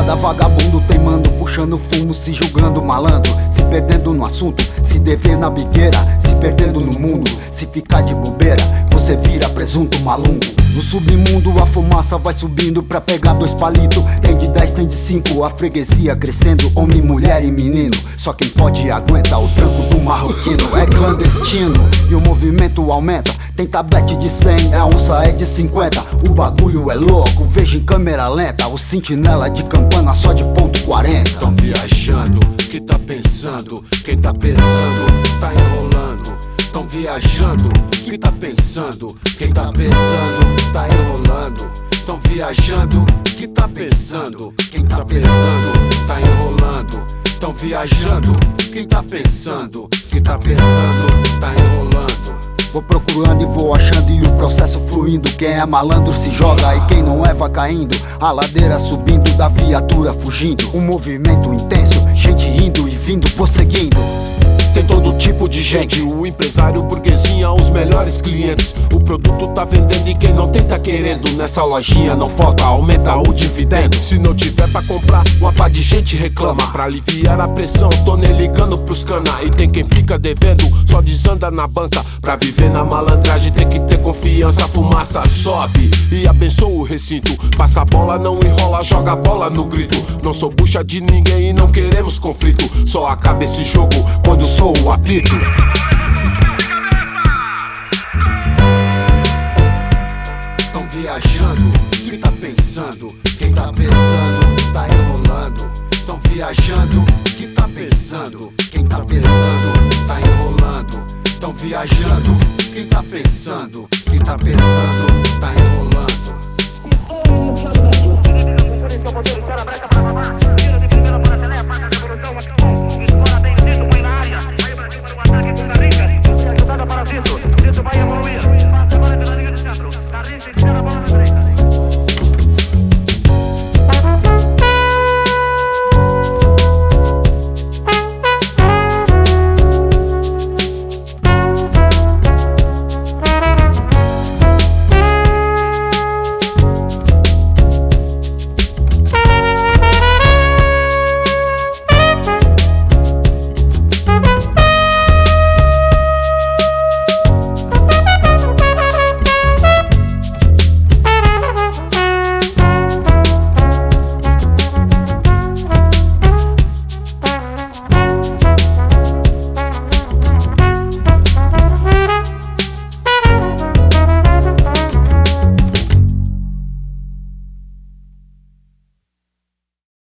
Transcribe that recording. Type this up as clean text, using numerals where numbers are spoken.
Cada vagabundo teimando, puxando fumo, se julgando malandro, se perdendo no assunto, se devendo na biqueira, se perdendo no mundo. Se ficar de bobeira, você vira presunto malungo. No submundo a fumaça vai subindo pra pegar 2 palitos. Tem de 10, tem de 5, a freguesia crescendo. Homem, mulher e menino, só quem pode aguenta o tranco do marroquino. É clandestino e o movimento aumenta. Tem tablete de 100, a onça é de 50. O bagulho é louco, veja em câmera lenta. O sentinela de campana só de ponto 40. Tão viajando, que tá pensando? Quem tá pensando, tá enrolando. Tão viajando, que tá pensando? Quem tá pensando, tá enrolando. Tão viajando, que tá pensando? Quem tá pensando, tá enrolando. Tão viajando, quem tá pensando? Quem tá pensando, tá enrolando. Vou procurando e vou achando e o processo fluindo. Quem é malandro se joga e quem não é vai caindo. A ladeira subindo, da viatura fugindo. Um movimento intenso, gente indo e vindo, vou seguindo. Tem todo tipo de gente, o empresário, burguesinha, os melhores clientes. O produto tá vendendo e quem não tem tá querendo. Nessa lojinha não falta, aumenta o dividendo. Se não tiver pra comprar, uma pá de gente reclama. Pra aliviar a pressão, tô nem ligando pros cana. E tem quem fica devendo, só desanda na banca. Pra viver na malandragem tem que ter confiança. A fumaça sobe e abençoa o recinto. Passa a bola, não enrola, joga a bola no grito. Não sou bucha de ninguém e não queremos conflito. Só acaba esse jogo quando sou o apito. Tão viajando, que tá pensando? Quem tá pensando, tá enrolando. Tão viajando, que tá pensando? Quem tá pensando, tá enrolando. Tão viajando, quem tá pensando? Quem tá pensando, tá enrolando.